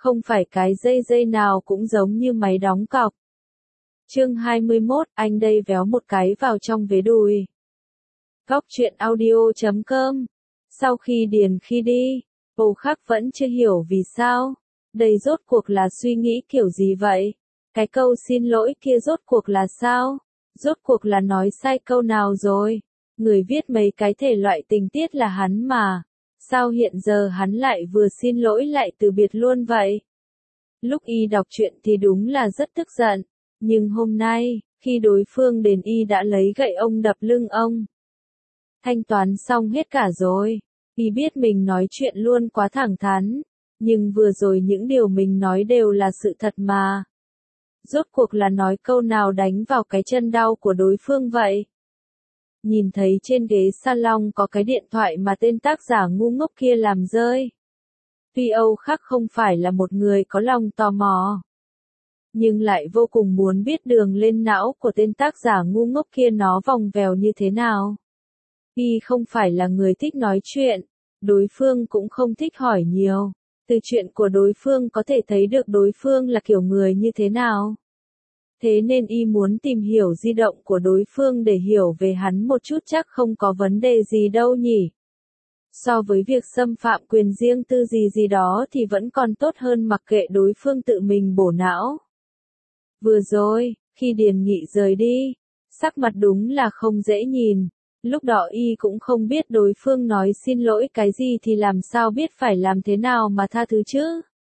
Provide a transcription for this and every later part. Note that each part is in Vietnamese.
Không phải cái dây nào cũng giống như máy đóng cọc. Chương 21, anh đây véo một cái vào trong vế đùi. Góc truyện audio.com. Sau khi điền khi đi, Âu Khắc vẫn chưa hiểu vì sao. Đây rốt cuộc là suy nghĩ kiểu gì vậy? Cái câu xin lỗi kia rốt cuộc là sao? Rốt cuộc là nói sai câu nào rồi? Người viết mấy cái thể loại tình tiết là hắn mà. Sao hiện giờ hắn lại vừa xin lỗi lại từ biệt luôn vậy? Lúc y đọc truyện thì đúng là rất tức giận. Nhưng hôm nay, khi đối phương đến y đã lấy gậy ông đập lưng ông. Thanh toán xong hết cả rồi. Y biết mình nói chuyện luôn quá thẳng thắn. Nhưng vừa rồi những điều mình nói đều là sự thật mà. Rốt cuộc là nói câu nào đánh vào cái chân đau của đối phương vậy? Nhìn thấy trên ghế salon có cái điện thoại mà tên tác giả ngu ngốc kia làm rơi. Tuy Âu Khắc không phải là một người có lòng tò mò, nhưng lại vô cùng muốn biết đường lên não của tên tác giả ngu ngốc kia nó vòng vèo như thế nào. Y không phải là người thích nói chuyện, đối phương cũng không thích hỏi nhiều. Từ chuyện của đối phương có thể thấy được đối phương là kiểu người như thế nào. Thế nên y muốn tìm hiểu di động của đối phương để hiểu về hắn một chút, chắc không có vấn đề gì đâu nhỉ. So với việc xâm phạm quyền riêng tư gì đó thì vẫn còn tốt hơn mặc kệ đối phương tự mình bổ não. Vừa rồi, khi Điền Nghị rời đi, sắc mặt đúng là không dễ nhìn. Lúc đó y cũng không biết đối phương nói xin lỗi cái gì thì làm sao biết phải làm thế nào mà tha thứ chứ.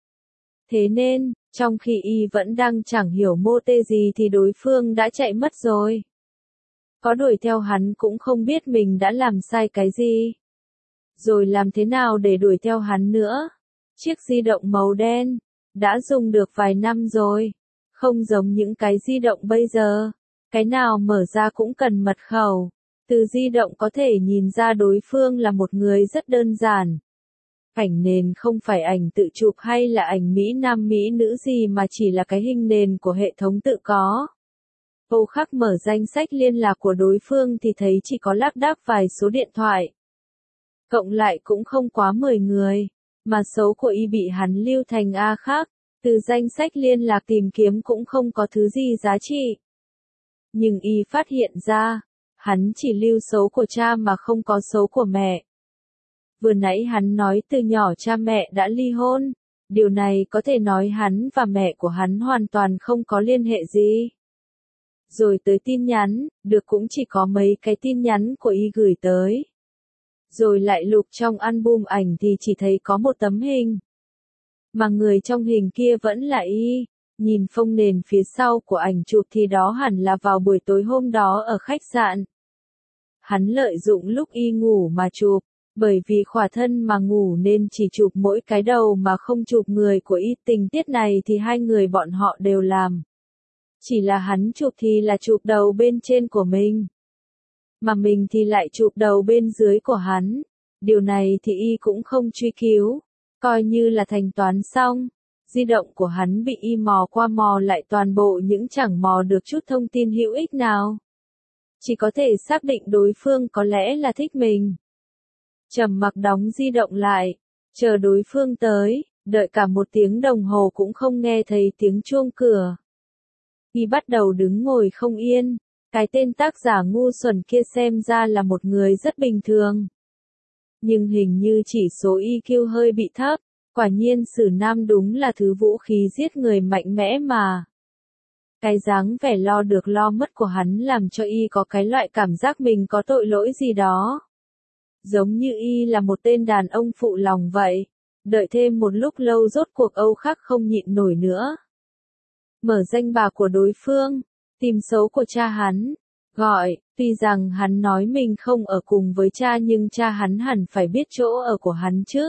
Thế nên, trong khi y vẫn đang chẳng hiểu mô tê gì thì đối phương đã chạy mất rồi. Có đuổi theo hắn cũng không biết mình đã làm sai cái gì. Rồi làm thế nào để đuổi theo hắn nữa. Chiếc di động màu đen, đã dùng được vài năm rồi. Không giống những cái di động bây giờ. Cái nào mở ra cũng cần mật khẩu. Từ di động có thể nhìn ra đối phương là một người rất đơn giản. Ảnh nền không phải ảnh tự chụp hay là ảnh Mỹ Nam Mỹ nữ gì mà chỉ là cái hình nền của hệ thống tự có. Âu Khắc mở danh sách liên lạc của đối phương thì thấy chỉ có lác đác vài số điện thoại. Cộng lại cũng không quá 10 người, mà số của y bị hắn lưu thành A khác, từ danh sách liên lạc tìm kiếm cũng không có thứ gì giá trị. Nhưng y phát hiện ra, hắn chỉ lưu số của cha mà không có số của mẹ. Vừa nãy hắn nói từ nhỏ cha mẹ đã ly hôn, điều này có thể nói hắn và mẹ của hắn hoàn toàn không có liên hệ gì. Rồi tới tin nhắn, được cũng chỉ có mấy cái tin nhắn của y gửi tới. Rồi lại lục trong album ảnh thì chỉ thấy có một tấm hình. Mà người trong hình kia vẫn là y, nhìn phông nền phía sau của ảnh chụp thì đó hẳn là vào buổi tối hôm đó ở khách sạn. Hắn lợi dụng lúc y ngủ mà chụp, bởi vì khỏa thân mà ngủ nên chỉ chụp mỗi cái đầu mà không chụp người của y. Tình tiết này thì hai người bọn họ đều làm. Chỉ là hắn chụp thì là chụp đầu bên trên của mình. Mà mình thì lại chụp đầu bên dưới của hắn. Điều này thì y cũng không truy cứu. Coi như là thanh toán xong. Di động của hắn bị y mò qua mò lại toàn bộ những chẳng mò được chút thông tin hữu ích nào. Chỉ có thể xác định đối phương có lẽ là thích mình. Trầm mặc đóng di động lại. Chờ đối phương tới. Đợi cả 1 tiếng đồng hồ cũng không nghe thấy tiếng chuông cửa. Y bắt đầu đứng ngồi không yên. Cái tên tác giả ngu xuẩn kia xem ra là một người rất bình thường. Nhưng hình như chỉ số EQ hơi bị thấp. Quả nhiên Sử Nam đúng là thứ vũ khí giết người mạnh mẽ mà. Cái dáng vẻ lo được lo mất của hắn làm cho y có cái loại cảm giác mình có tội lỗi gì đó. Giống như y là một tên đàn ông phụ lòng vậy. Đợi thêm một lúc lâu rốt cuộc Âu Khắc không nhịn nổi nữa. Mở danh bạ của đối phương, tìm số của cha hắn, gọi, tuy rằng hắn nói mình không ở cùng với cha nhưng cha hắn hẳn phải biết chỗ ở của hắn chứ.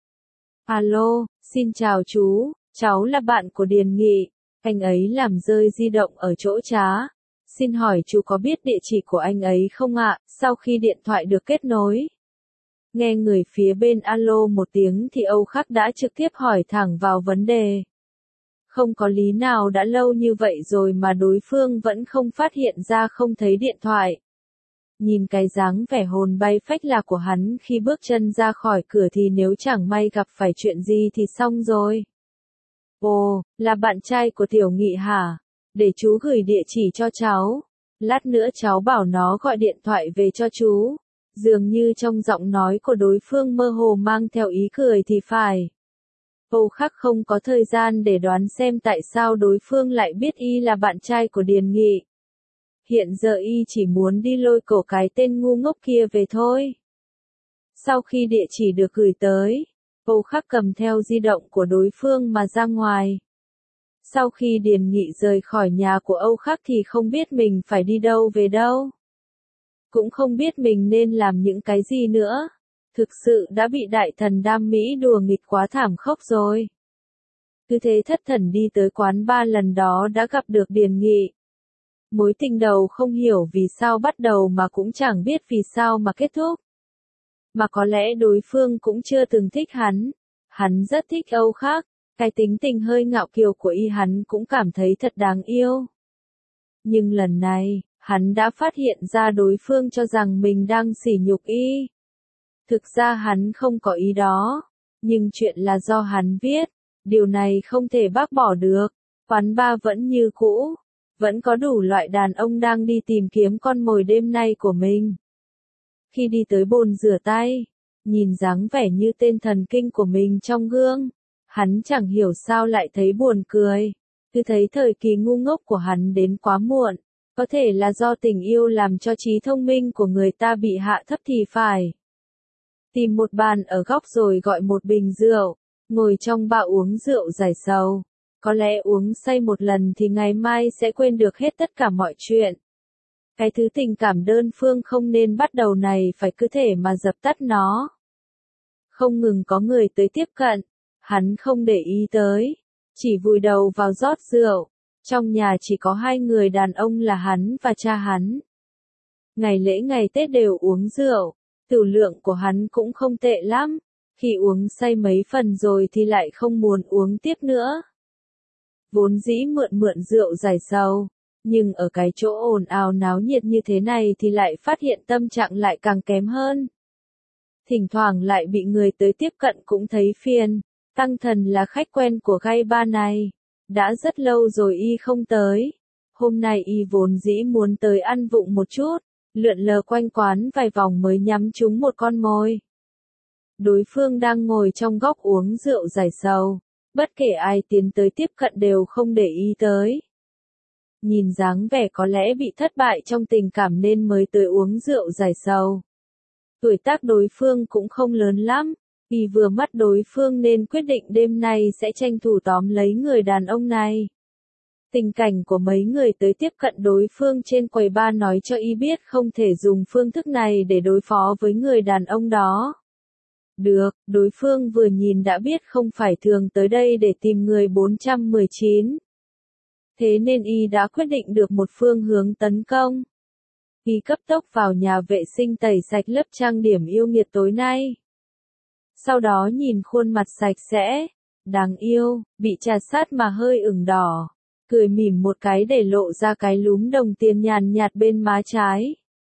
Alo, xin chào chú, cháu là bạn của Điền Nghị, anh ấy làm rơi di động ở chỗ trá. Xin hỏi chú có biết địa chỉ của anh ấy không ạ? Sau khi điện thoại được kết nối. Nghe người phía bên alo một tiếng thì Âu Khắc đã trực tiếp hỏi thẳng vào vấn đề. Không có lý nào đã lâu như vậy rồi mà đối phương vẫn không phát hiện ra không thấy điện thoại. Nhìn cái dáng vẻ hồn bay phách lạc của hắn khi bước chân ra khỏi cửa thì nếu chẳng may gặp phải chuyện gì thì xong rồi. Ồ, là bạn trai của Tiểu Nghị hả? Để chú gửi địa chỉ cho cháu. Lát nữa cháu bảo nó gọi điện thoại về cho chú. Dường như trong giọng nói của đối phương mơ hồ mang theo ý cười thì phải. Âu Khắc không có thời gian để đoán xem tại sao đối phương lại biết y là bạn trai của Điền Nghị. Hiện giờ y chỉ muốn đi lôi cổ cái tên ngu ngốc kia về thôi. Sau khi địa chỉ được gửi tới, Âu Khắc cầm theo di động của đối phương mà ra ngoài. Sau khi Điền Nghị rời khỏi nhà của Âu Khắc thì không biết mình phải đi đâu về đâu. Cũng không biết mình nên làm những cái gì nữa. Thực sự đã bị đại thần Đam Mỹ đùa nghịch quá thảm khốc rồi. Cứ thế thất thần đi tới quán bar lần đó đã gặp được Điền Nghị. Mối tình đầu không hiểu vì sao bắt đầu mà cũng chẳng biết vì sao mà kết thúc. Mà có lẽ đối phương cũng chưa từng thích hắn. Hắn rất thích Âu Khắc. Cái tính tình hơi ngạo kiều của y hắn cũng cảm thấy thật đáng yêu. Nhưng lần này, hắn đã phát hiện ra đối phương cho rằng mình đang sỉ nhục y. Thực ra hắn không có ý đó. Nhưng chuyện là do hắn viết. Điều này không thể bác bỏ được. Quán bar vẫn như cũ. Vẫn có đủ loại đàn ông đang đi tìm kiếm con mồi đêm nay của mình. Khi đi tới bồn rửa tay, nhìn dáng vẻ như tên thần kinh của mình trong gương, hắn chẳng hiểu sao lại thấy buồn cười. Cứ thấy thời kỳ ngu ngốc của hắn đến quá muộn. Có thể là do tình yêu làm cho trí thông minh của người ta bị hạ thấp thì phải. Tìm một bàn ở góc rồi gọi một bình rượu, ngồi trong bar uống rượu giải sầu. Có lẽ uống say một lần thì ngày mai sẽ quên được hết tất cả mọi chuyện. Cái thứ tình cảm đơn phương không nên bắt đầu này phải cứ thể mà dập tắt nó. Không ngừng có người tới tiếp cận, hắn không để ý tới, chỉ vùi đầu vào rót rượu. Trong nhà chỉ có hai người đàn ông là hắn và cha hắn. Ngày lễ ngày Tết đều uống rượu, tửu lượng của hắn cũng không tệ lắm. Khi uống say mấy phần rồi thì lại không muốn uống tiếp nữa. Vốn dĩ mượn rượu giải sầu, nhưng ở cái chỗ ồn ào náo nhiệt như thế này thì lại phát hiện tâm trạng lại càng kém hơn. Thỉnh thoảng lại bị người tới tiếp cận cũng thấy phiền. Tăng Thần là khách quen của gai bar này. Đã rất lâu rồi y không tới. Hôm nay y vốn dĩ muốn tới ăn vụng một chút, lượn lờ quanh quán vài vòng mới nhắm trúng một con mồi. Đối phương đang ngồi trong góc uống rượu giải sầu. Bất kể ai tiến tới tiếp cận đều không để ý tới. Nhìn dáng vẻ có lẽ bị thất bại trong tình cảm nên mới tới uống rượu giải sầu. Tuổi tác đối phương cũng không lớn lắm, vì vừa mắt đối phương nên quyết định đêm nay sẽ tranh thủ tóm lấy người đàn ông này. Tình cảnh của mấy người tới tiếp cận đối phương trên quầy bar nói cho y biết không thể dùng phương thức này để đối phó với người đàn ông đó. Được, đối phương vừa nhìn đã biết không phải thường tới đây để tìm người 419. Thế nên y đã quyết định được một phương hướng tấn công. Y cấp tốc vào nhà vệ sinh tẩy sạch lớp trang điểm yêu nghiệt tối nay. Sau đó nhìn khuôn mặt sạch sẽ, đáng yêu, bị trà sát mà hơi ửng đỏ, cười mỉm một cái để lộ ra cái lúm đồng tiền nhàn nhạt bên má trái.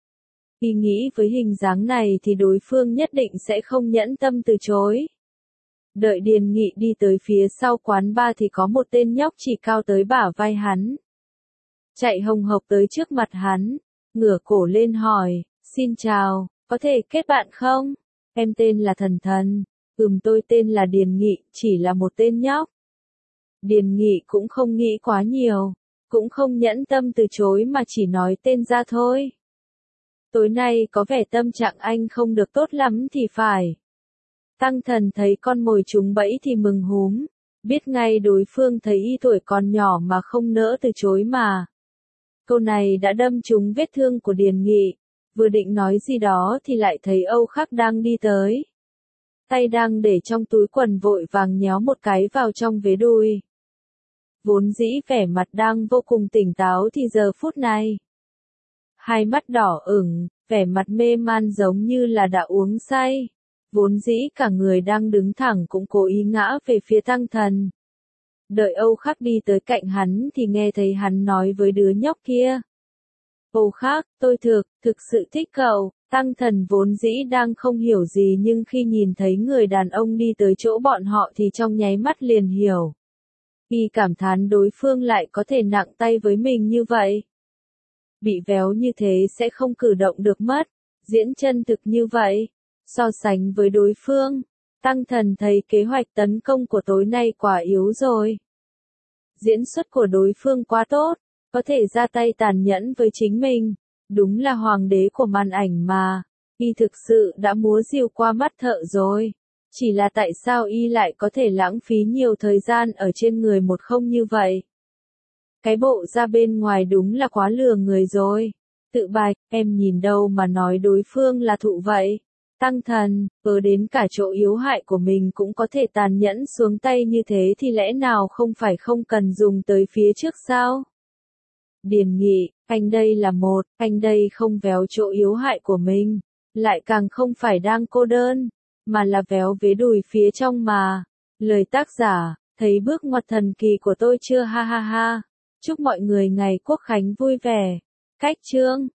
Y nghĩ với hình dáng này thì đối phương nhất định sẽ không nhẫn tâm từ chối. Đợi Điền Nghị đi tới phía sau quán bar thì có một tên nhóc chỉ cao tới bả vai hắn. Chạy hồng hộc tới trước mặt hắn, ngửa cổ lên hỏi, xin chào, có thể kết bạn không? Em tên là Thần Thần, tôi tên là Điền Nghị, chỉ là một tên nhóc. Điền Nghị cũng không nghĩ quá nhiều, cũng không nhẫn tâm từ chối mà chỉ nói tên ra thôi. Tối nay có vẻ tâm trạng anh không được tốt lắm thì phải. Tăng Thần thấy con mồi trúng bẫy thì mừng húm, biết ngay đối phương thấy y tuổi còn nhỏ mà không nỡ từ chối mà. Câu này đã đâm trúng vết thương của Điền Nghị, vừa định nói gì đó thì lại thấy Âu Khắc đang đi tới. Tay đang để trong túi quần vội vàng nhéo một cái vào trong vế đùi. Vốn dĩ vẻ mặt đang vô cùng tỉnh táo thì giờ phút này. Hai mắt đỏ ửng, vẻ mặt mê man giống như là đã uống say. Vốn dĩ cả người đang đứng thẳng cũng cố ý ngã về phía Tăng Thần. Đợi Âu Khắc đi tới cạnh hắn thì nghe thấy hắn nói với đứa nhóc kia. Âu Khắc, tôi thực sự thích cậu. Tăng Thần vốn dĩ đang không hiểu gì nhưng khi nhìn thấy người đàn ông đi tới chỗ bọn họ thì trong nháy mắt liền hiểu. Y cảm thán đối phương lại có thể nặng tay với mình như vậy. Bị véo như thế sẽ không cử động được mất, diễn chân thực như vậy. So sánh với đối phương, Tăng Thần thấy kế hoạch tấn công của tối nay quả yếu rồi. Diễn xuất của đối phương quá tốt, có thể ra tay tàn nhẫn với chính mình. Đúng là hoàng đế của màn ảnh mà. Y thực sự đã múa rìu qua mắt thợ rồi. Chỉ là tại sao y lại có thể lãng phí nhiều thời gian ở trên người một không như vậy? Cái bộ ra bên ngoài đúng là quá lừa người rồi. Tự bạch, em nhìn đâu mà nói đối phương là thụ vậy. Tăng Thần, đến cả chỗ yếu hại của mình cũng có thể tàn nhẫn xuống tay như thế thì lẽ nào không phải không cần dùng tới phía trước sao? Điềm Nghị, anh đây là một, anh đây không véo chỗ yếu hại của mình, lại càng không phải đang cô đơn, mà là véo vế đùi phía trong mà. Lời tác giả, thấy bước ngoặt thần kỳ của tôi chưa ha ha ha. Chúc mọi người ngày Quốc khánh vui vẻ. Cách chương